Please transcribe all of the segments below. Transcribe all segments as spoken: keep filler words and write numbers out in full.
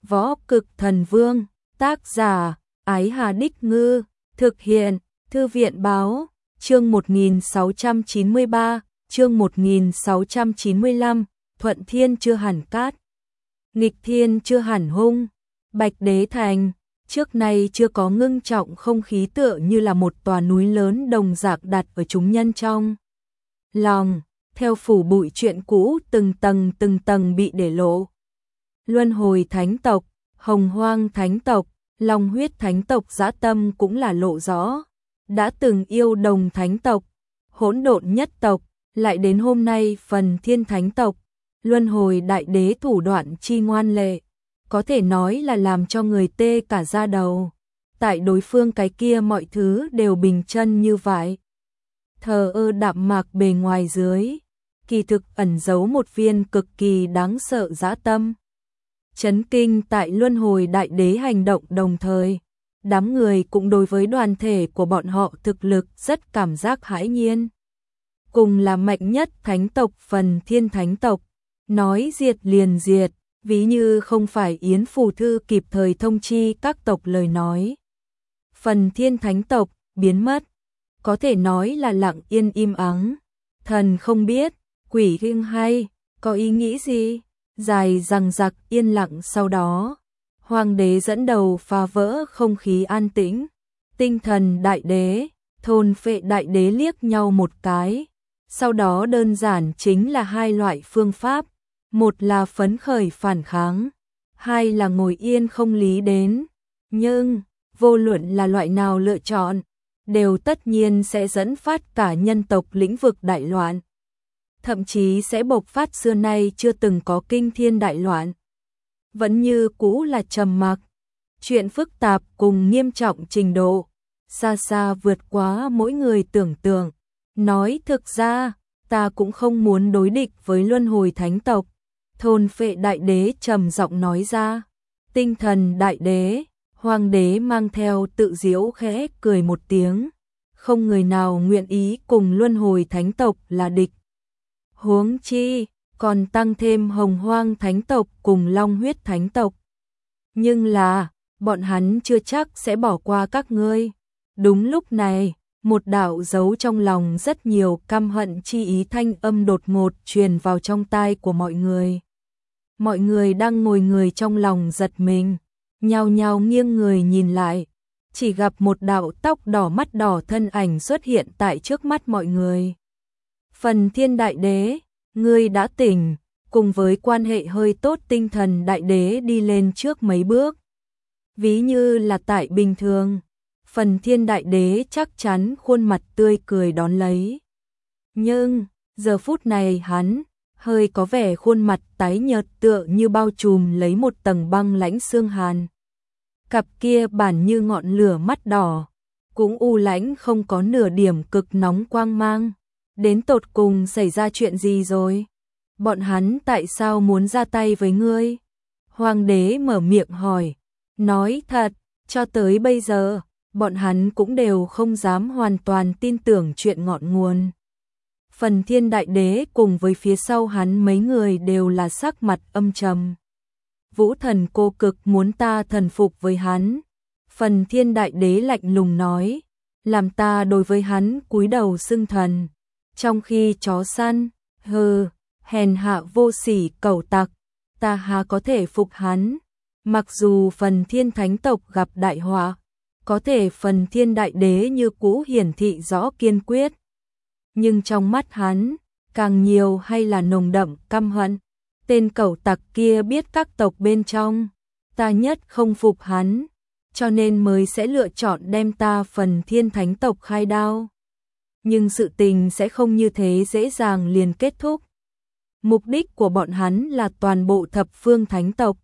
Võ Cực Thần Vương, tác giả, Ái Hà Đích Ngư, thực hiện, Thư viện Báo, chương một nghìn sáu trăm chín mươi ba, chương một nghìn sáu trăm chín mươi lăm, Thuận Thiên chưa hẳn cát, nghịch thiên chưa hẳn hung, Bạch Đế Thành, trước nay chưa có ngưng trọng không khí tựa như là một tòa núi lớn đồng dạng đặt ở chúng nhân trong lòng, theo phủ bụi chuyện cũ từng tầng từng tầng bị để lộ. Luân hồi thánh tộc, hồng hoang thánh tộc, long huyết thánh tộc dã tâm cũng là lộ rõ. Đã từng yêu đồng thánh tộc, hỗn độn nhất tộc, lại đến hôm nay phần thiên thánh tộc, luân hồi đại đế thủ đoạn chi ngoan lệ, có thể nói là làm cho người tê cả da đầu. Tại đối phương cái kia mọi thứ đều bình chân như vậy. Thờ ơ đạm mạc bề ngoài dưới, kỳ thực ẩn giấu một viên cực kỳ đáng sợ dã tâm. Chấn kinh tại luân hồi đại đế hành động đồng thời, đám người cũng đối với đoàn thể của bọn họ thực lực rất cảm giác hãi nhiên. Cùng là mạnh nhất thánh tộc phần thiên thánh tộc, nói diệt liền diệt, ví như không phải Yến Phù Thư kịp thời thông chi các tộc lời nói. Phần thiên thánh tộc biến mất, có thể nói là lặng yên im ắng, thần không biết, quỷ kinh hay, có ý nghĩ gì, dài rằng giặc yên lặng sau đó. Hoàng đế dẫn đầu phá vỡ không khí an tĩnh, tinh thần đại đế, thôn phệ đại đế liếc nhau một cái, sau đó đơn giản chính là hai loại phương pháp, một là phấn khởi phản kháng, hai là ngồi yên không lý đến, nhưng vô luận là loại nào lựa chọn, đều tất nhiên sẽ dẫn phát cả nhân tộc lĩnh vực đại loạn, thậm chí sẽ bộc phát xưa nay chưa từng có kinh thiên đại loạn. Vẫn như cũ là trầm mặc, chuyện phức tạp cùng nghiêm trọng trình độ, xa xa vượt quá mỗi người tưởng tượng. Nói thực ra, ta cũng không muốn đối địch với luân hồi thánh tộc, thôn phệ đại đế trầm giọng nói ra. Tinh thần đại đế, hoàng đế mang theo tự giễu khẽ cười một tiếng, không người nào nguyện ý cùng luân hồi thánh tộc là địch. Huống chi còn tăng thêm hồng hoang thánh tộc cùng long huyết thánh tộc. Nhưng là, bọn hắn chưa chắc sẽ bỏ qua các ngươi. Đúng lúc này, một đạo giấu trong lòng rất nhiều căm hận chi ý thanh âm đột ngột truyền vào trong tai của mọi người. Mọi người đang ngồi người trong lòng giật mình, nhao nhao nghiêng người nhìn lại, chỉ gặp một đạo tóc đỏ mắt đỏ thân ảnh xuất hiện tại trước mắt mọi người. Phần thiên đại đế, ngươi đã tỉnh, cùng với quan hệ hơi tốt tinh thần đại đế đi lên trước mấy bước. Ví như là tại bình thường, phần thiên đại đế chắc chắn khuôn mặt tươi cười đón lấy. Nhưng, giờ phút này hắn, hơi có vẻ khuôn mặt tái nhợt tựa như bao trùm lấy một tầng băng lãnh xương hàn. Cặp kia bản như ngọn lửa mắt đỏ, cũng u lãnh không có nửa điểm cực nóng quang mang. Đến tột cùng xảy ra chuyện gì rồi? Bọn hắn tại sao muốn ra tay với ngươi? Hoàng đế mở miệng hỏi. Nói thật, cho tới bây giờ, bọn hắn cũng đều không dám hoàn toàn tin tưởng chuyện ngọn nguồn. Phần thiên đại đế cùng với phía sau hắn mấy người đều là sắc mặt âm trầm. Vũ thần cô cực muốn ta thần phục với hắn. Phần thiên đại đế lạnh lùng nói, làm ta đối với hắn cúi đầu xưng thần. Trong khi chó săn, hừ, hèn hạ vô sỉ cẩu tặc, ta há có thể phục hắn. Mặc dù phần thiên thánh tộc gặp đại họa, có thể phần thiên đại đế như cũ hiển thị rõ kiên quyết. Nhưng trong mắt hắn, càng nhiều hay là nồng đậm căm hận. Tên cẩu tặc kia biết các tộc bên trong, ta nhất không phục hắn, cho nên mới sẽ lựa chọn đem ta phần thiên thánh tộc khai đao. Nhưng sự tình sẽ không như thế dễ dàng liền kết thúc. Mục đích của bọn hắn là toàn bộ thập phương thánh tộc,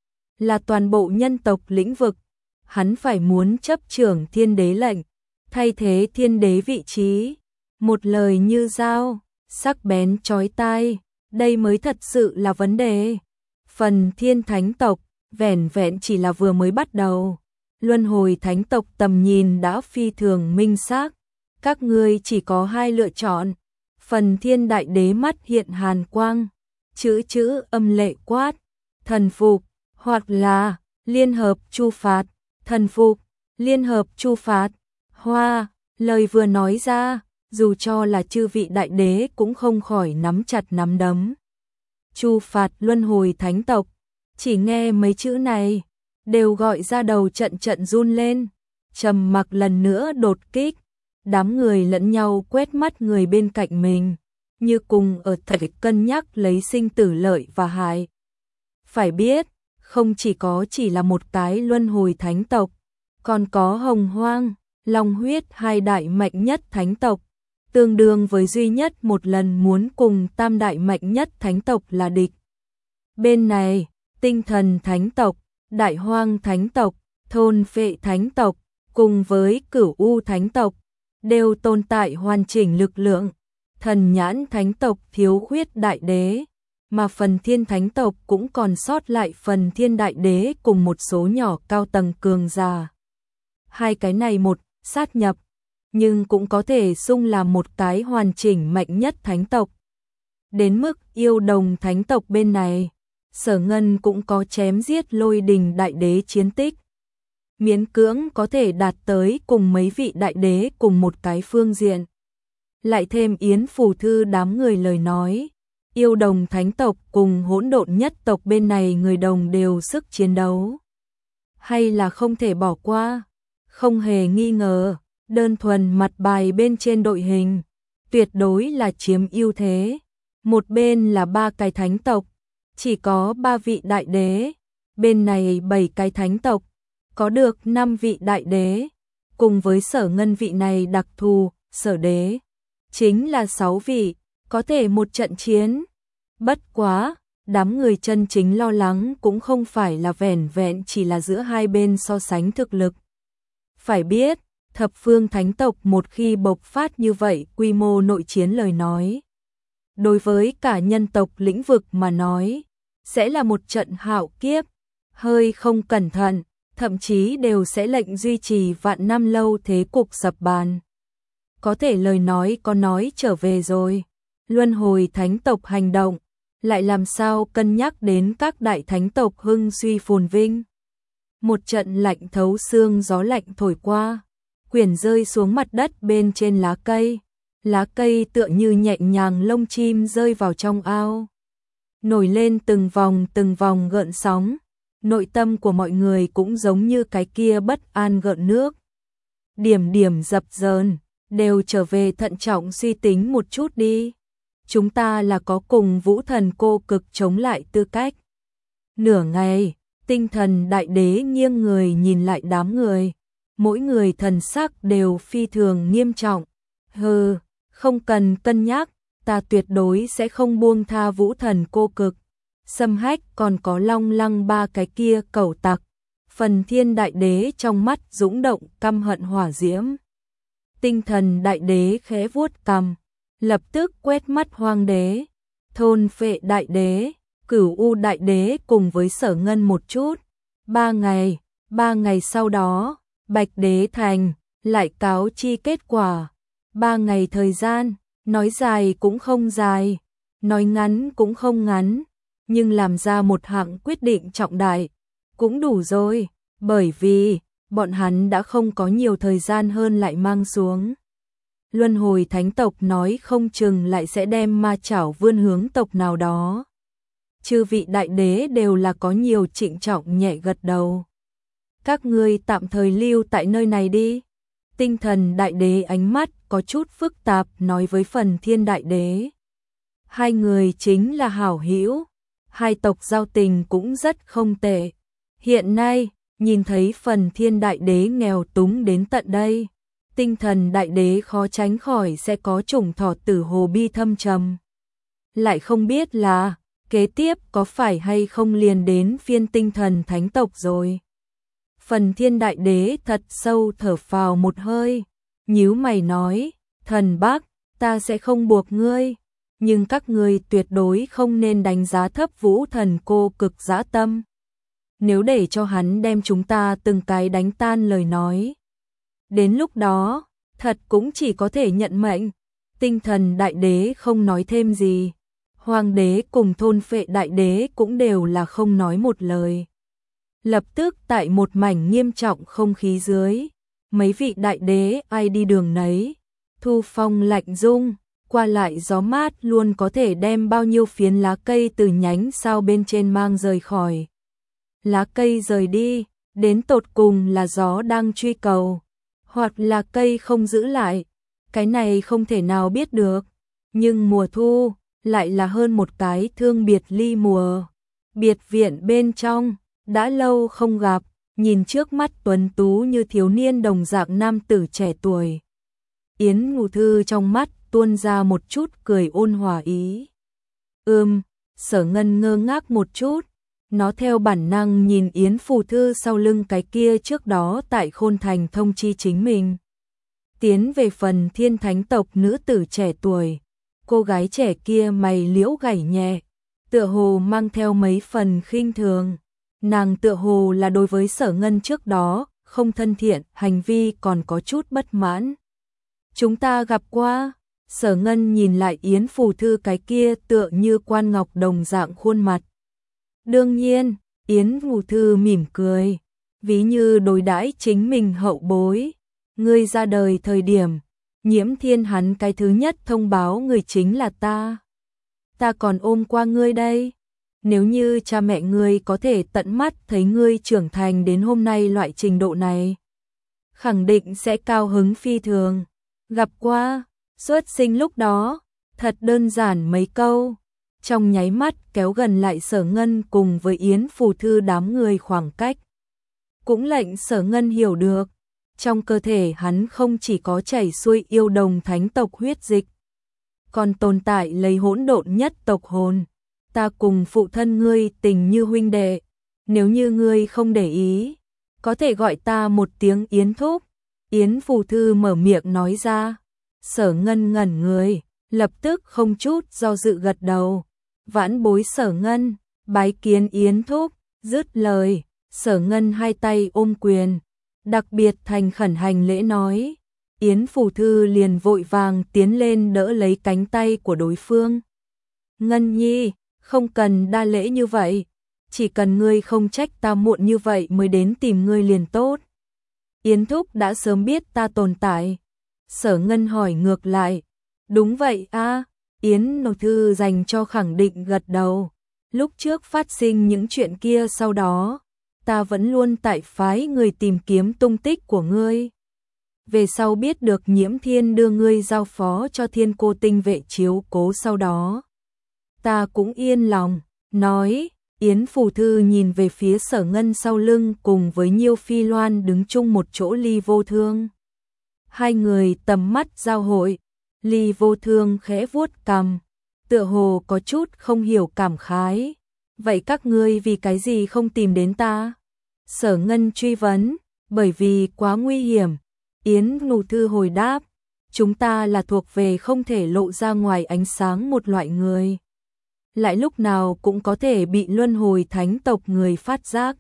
là toàn bộ nhân tộc lĩnh vực. Hắn phải muốn chấp trưởng thiên đế lệnh, thay thế thiên đế vị trí. Một lời như dao, sắc bén chói tai, đây mới thật sự là vấn đề. Phần thiên thánh tộc, vẻn vẹn chỉ là vừa mới bắt đầu. Luân hồi thánh tộc tầm nhìn đã phi thường minh xác. Các ngươi chỉ có hai lựa chọn. Phần thiên đại đế mắt hiện hàn quang, chữ chữ âm lệ quát, thần phục, hoặc là liên hợp chu phạt, thần phục, liên hợp chu phạt. Hoa, lời vừa nói ra, dù cho là chư vị đại đế cũng không khỏi nắm chặt nắm đấm. Chu phạt luân hồi thánh tộc, chỉ nghe mấy chữ này, đều gọi ra đầu trận trận run lên. Trầm mặc lần nữa đột kích, đám người lẫn nhau quét mắt người bên cạnh mình, như cùng ở thạch cân nhắc lấy sinh tử lợi và hại. Phải biết, không chỉ có chỉ là một cái luân hồi thánh tộc, còn có hồng hoang, long huyết hai đại mạnh nhất thánh tộc, tương đương với duy nhất một lần muốn cùng tam đại mạnh nhất thánh tộc là địch. Bên này, tinh thần thánh tộc, đại hoang thánh tộc, thôn phệ thánh tộc, cùng với cửu u thánh tộc, đều tồn tại hoàn chỉnh lực lượng. Thần nhãn thánh tộc thiếu khuyết đại đế, mà phần thiên thánh tộc cũng còn sót lại phần thiên đại đế cùng một số nhỏ cao tầng cường giả. Hai cái này một sát nhập, nhưng cũng có thể xung làm một cái hoàn chỉnh mạnh nhất thánh tộc. Đến mức yêu đồng thánh tộc bên này, Sở Ngân cũng có chém giết lôi đình đại đế chiến tích. Miễn cưỡng có thể đạt tới cùng mấy vị đại đế cùng một cái phương diện. Lại thêm Yến Phù Thư đám người lời nói, yêu đồng thánh tộc cùng hỗn độn nhất tộc bên này người đồng đều sức chiến đấu. Hay là không thể bỏ qua, không hề nghi ngờ, đơn thuần mặt bài bên trên đội hình, tuyệt đối là chiếm ưu thế. Một bên là ba cái thánh tộc, chỉ có ba vị đại đế, bên này bảy cái thánh tộc, có được năm vị đại đế, cùng với Sở Ngân vị này đặc thù, Sở đế, chính là sáu vị, có thể một trận chiến. Bất quá, đám người chân chính lo lắng cũng không phải là vẻn vẹn chỉ là giữa hai bên so sánh thực lực. Phải biết, thập phương thánh tộc một khi bộc phát như vậy quy mô nội chiến lời nói, đối với cả nhân tộc lĩnh vực mà nói, sẽ là một trận hạo kiếp, hơi không cẩn thận, thậm chí đều sẽ lệnh duy trì vạn năm lâu thế cục sập bàn. Có thể lời nói có nói trở về rồi, luân hồi thánh tộc hành động, lại làm sao cân nhắc đến các đại thánh tộc hưng suy phồn vinh. Một trận lạnh thấu xương gió lạnh thổi qua, quyển rơi xuống mặt đất bên trên lá cây, lá cây tựa như nhẹ nhàng lông chim rơi vào trong ao. Nổi lên từng vòng từng vòng gợn sóng, nội tâm của mọi người cũng giống như cái kia bất an gợn nước. Điểm điểm dập dờn, đều trở về thận trọng suy tính một chút đi. Chúng ta là có cùng Vũ Thần cô cực chống lại tư cách. Nửa ngày, tinh thần đại đế nghiêng người nhìn lại đám người, mỗi người thần sắc đều phi thường nghiêm trọng. Hừ, không cần cân nhắc, ta tuyệt đối sẽ không buông tha Vũ Thần cô cực. Xâm Hách còn có Long Lăng ba cái kia cẩu tặc. Phần thiên đại đế trong mắt dũng động căm hận hỏa diễm. Tinh thần đại đế khẽ vuốt cằm, lập tức quét mắt Hoang đế, thôn phệ đại đế, cửu u đại đế cùng với Sở Ngân một chút. Ba ngày, ba ngày sau đó, Bạch đế thành, lại cáo chi kết quả. Ba ngày thời gian, nói dài cũng không dài, nói ngắn cũng không ngắn, nhưng làm ra một hạng quyết định trọng đại, cũng đủ rồi, bởi vì, bọn hắn đã không có nhiều thời gian hơn lại mang xuống. Luân hồi thánh tộc nói không chừng lại sẽ đem ma chảo vươn hướng tộc nào đó. Chư vị đại đế đều là có nhiều trịnh trọng nhẹ gật đầu. Các ngươi tạm thời lưu tại nơi này đi. Tinh thần đại đế ánh mắt có chút phức tạp nói với phần thiên đại đế. Hai người chính là hảo hữu, hai tộc giao tình cũng rất không tệ. Hiện nay, nhìn thấy phần thiên đại đế nghèo túng đến tận đây, tinh thần đại đế khó tránh khỏi sẽ có chủng thọ tử hồ bi thâm trầm. Lại không biết là, kế tiếp có phải hay không liền đến phiên tinh thần thánh tộc rồi. Phần thiên đại đế thật sâu thở phào một hơi, nhíu mày nói, thần bác, ta sẽ không buộc ngươi, nhưng các ngươi tuyệt đối không nên đánh giá thấp Vũ Thần cô cực dã tâm. Nếu để cho hắn đem chúng ta từng cái đánh tan lời nói, đến lúc đó, thật cũng chỉ có thể nhận mệnh. Tinh thần đại đế không nói thêm gì, Hoàng đế cùng thôn phệ đại đế cũng đều là không nói một lời. Lập tức tại một mảnh nghiêm trọng không khí dưới, mấy vị đại đế ai đi đường nấy, thu phong lạnh rung, qua lại gió mát luôn có thể đem bao nhiêu phiến lá cây từ nhánh sao bên trên mang rời khỏi. Lá cây rời đi, đến tột cùng là gió đang truy cầu, hoặc là cây không giữ lại, cái này không thể nào biết được. Nhưng mùa thu lại là hơn một cái thương biệt ly mùa. Biệt viện bên trong, đã lâu không gặp, nhìn trước mắt tuấn tú như thiếu niên đồng dạng nam tử trẻ tuổi. Yến Ngụ Thư trong mắt tuôn ra một chút cười ôn hòa ý. Ừm, Sở Ngân ngơ ngác một chút, nó theo bản năng nhìn Yến Phù Thư sau lưng cái kia trước đó tại Khôn Thành thông chi chính mình. Tiến về phần thiên thánh tộc nữ tử trẻ tuổi, cô gái trẻ kia mày liễu gảy nhẹ, tựa hồ mang theo mấy phần khinh thường. Nàng tựa hồ là đối với Sở Ngân trước đó, không thân thiện, hành vi còn có chút bất mãn. Chúng ta gặp qua. Sở Ngân nhìn lại Yến Phù Thư cái kia tựa như quan ngọc đồng dạng khuôn mặt. Đương nhiên, Yến Phù Thư mỉm cười, ví như đối đãi chính mình hậu bối. Ngươi ra đời thời điểm, Nhiễm Thiên hắn cái thứ nhất thông báo người chính là ta. Ta còn ôm qua ngươi đây. Nếu như cha mẹ ngươi có thể tận mắt thấy ngươi trưởng thành đến hôm nay loại trình độ này, khẳng định sẽ cao hứng phi thường. Gặp qua, xuất sinh lúc đó, thật đơn giản mấy câu, trong nháy mắt kéo gần lại Sở Ngân cùng với Yến Phù Thư đám người khoảng cách. Cũng lệnh Sở Ngân hiểu được, trong cơ thể hắn không chỉ có chảy xuôi yêu đồng thánh tộc huyết dịch, còn tồn tại lấy hỗn độn nhất tộc hồn. Ta cùng phụ thân ngươi tình như huynh đệ, nếu như ngươi không để ý, có thể gọi ta một tiếng Yến thúc. Yến Phù Thư mở miệng nói ra. Sở Ngân ngẩn người, lập tức không chút do dự gật đầu. Vãn bối Sở Ngân, bái kiến Yến thúc. Dứt lời, Sở Ngân hai tay ôm quyền, đặc biệt thành khẩn hành lễ nói. Yến Phù Thư liền vội vàng tiến lên đỡ lấy cánh tay của đối phương. Ngân nhi, không cần đa lễ như vậy, chỉ cần ngươi không trách ta muộn như vậy mới đến tìm ngươi liền tốt. Yến thúc đã sớm biết ta tồn tại. Sở Ngân hỏi ngược lại. Đúng vậy a. Yến Ngụ Thư dành cho khẳng định gật đầu. Lúc trước phát sinh những chuyện kia sau đó, ta vẫn luôn tại phái người tìm kiếm tung tích của ngươi. Về sau biết được Nhiễm Thiên đưa ngươi giao phó cho Thiên Cô Tinh vệ chiếu cố sau đó, ta cũng yên lòng. Nói, Yến Phù Thư nhìn về phía Sở Ngân sau lưng cùng với Nhiêu Phi Loan đứng chung một chỗ Ly Vô Thương. Hai người tầm mắt giao hội, Ly Vô Thương khẽ vuốt cằm, tựa hồ có chút không hiểu cảm khái. Vậy các ngươi vì cái gì không tìm đến ta? Sở Ngân truy vấn. Bởi vì quá nguy hiểm. Yến Ngụ Thư hồi đáp. Chúng ta là thuộc về không thể lộ ra ngoài ánh sáng một loại người, lại lúc nào cũng có thể bị luân hồi thánh tộc người phát giác.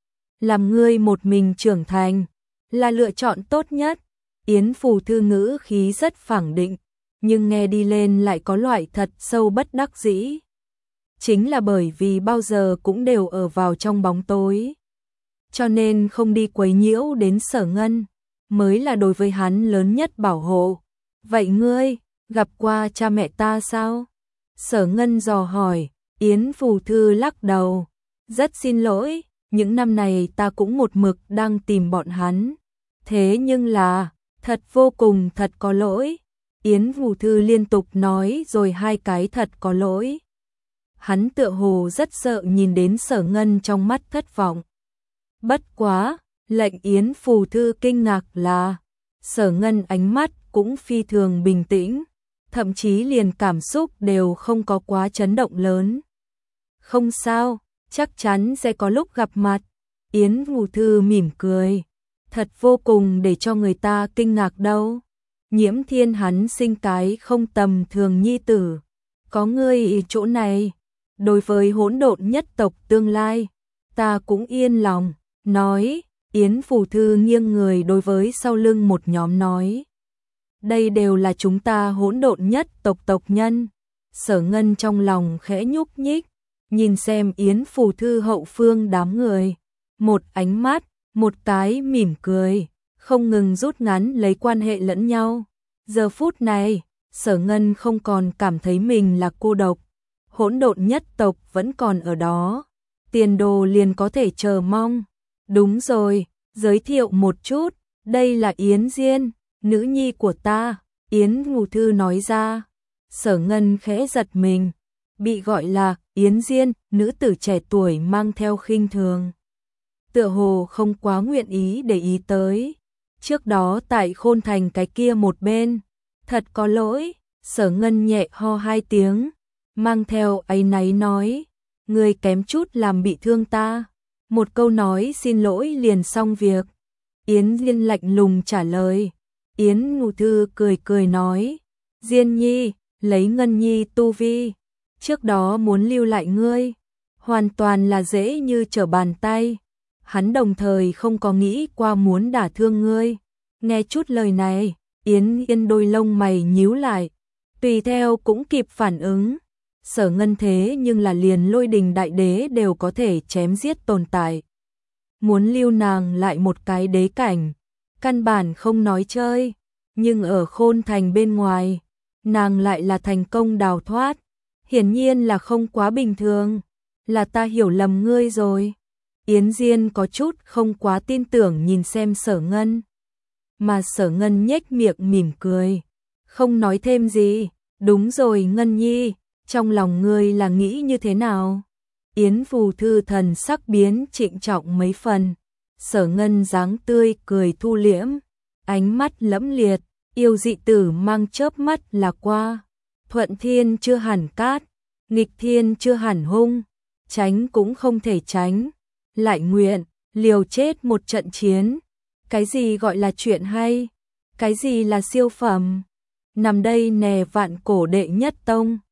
Làm ngươi một mình trưởng thành là lựa chọn tốt nhất. Yến Phù Thư ngữ khí rất phẳng định, nhưng nghe đi lên lại có loại thật sâu bất đắc dĩ. Chính là bởi vì bao giờ cũng đều ở vào trong bóng tối, cho nên không đi quấy nhiễu đến Sở Ngân, mới là đối với hắn lớn nhất bảo hộ. Vậy ngươi, gặp qua cha mẹ ta sao? Sở Ngân dò hỏi. Yến Phù Thư lắc đầu. Rất xin lỗi, những năm này ta cũng một mực đang tìm bọn hắn. Thế nhưng là, thật vô cùng thật có lỗi. Yến Phù Thư liên tục nói rồi hai cái thật có lỗi. Hắn tựa hồ rất sợ nhìn đến Sở Ngân trong mắt thất vọng. Bất quá, lệnh Yến Phù Thư kinh ngạc là, Sở Ngân ánh mắt cũng phi thường bình tĩnh, thậm chí liền cảm xúc đều không có quá chấn động lớn. Không sao, chắc chắn sẽ có lúc gặp mặt. Yến Phù Thư mỉm cười. Thật vô cùng để cho người ta kinh ngạc đâu. Nhiễm Thiên hắn sinh cái không tầm thường nhi tử. Có ngươi ở chỗ này, đối với hỗn độn nhất tộc tương lai, ta cũng yên lòng. Nói, Yến Phù Thư nghiêng người đối với sau lưng một nhóm nói. Đây đều là chúng ta hỗn độn nhất tộc tộc nhân. Sở Ngân trong lòng khẽ nhúc nhích, nhìn xem Yến Phù Thư hậu phương đám người. một ánh mắt, một cái mỉm cười, không ngừng rút ngắn lấy quan hệ lẫn nhau. Giờ phút này, Sở Ngân không còn cảm thấy mình là cô độc, hỗn độn nhất tộc vẫn còn ở đó, tiền đồ liền có thể chờ mong. Đúng rồi, giới thiệu một chút, đây là Yến Diên, nữ nhi của ta, Yến Ngụ Thư nói ra. Sở Ngân khẽ giật mình, bị gọi là Yến Diên, nữ tử trẻ tuổi mang theo khinh thường. Tựa hồ không quá nguyện ý để ý tới. Trước đó tại Khôn Thành cái kia một bên, thật có lỗi, Sở Ngân nhẹ ho hai tiếng, mang theo áy náy nói, người kém chút làm bị thương ta. Một câu nói xin lỗi liền xong việc. Yến Diên lạnh lùng trả lời. Yến Ngụ Thư cười cười nói, Diên nhi, lấy Ngân nhi tu vi, trước đó muốn lưu lại ngươi, hoàn toàn là dễ như trở bàn tay. Hắn đồng thời không có nghĩ qua muốn đả thương ngươi. Nghe chút lời này, Yến Yên đôi lông mày nhíu lại, tùy theo cũng kịp phản ứng. Sở Ngân thế nhưng là liền Lôi Đình đại đế đều có thể chém giết tồn tại. Muốn lưu nàng lại một cái đế cảnh, căn bản không nói chơi, nhưng ở Khôn Thành bên ngoài, nàng lại là thành công đào thoát, hiển nhiên là không quá bình thường, là ta hiểu lầm ngươi rồi. Yến Diên có chút không quá tin tưởng nhìn xem Sở Ngân, mà Sở Ngân nhếch miệng mỉm cười, không nói thêm gì. Đúng rồi Ngân nhi, trong lòng ngươi là nghĩ như thế nào? Yến Phù Thư thần sắc biến trịnh trọng mấy phần. Sở Ngân dáng tươi cười thu liễm, ánh mắt lẫm liệt, yêu dị tử mang chớp mắt là qua. Thuận thiên chưa hẳn cát, nghịch thiên chưa hẳn hung, tránh cũng không thể tránh, lại nguyện liều chết một trận chiến. Cái gì gọi là chuyện hay? Cái gì là siêu phẩm? Nằm đây nè vạn cổ đệ nhất tông,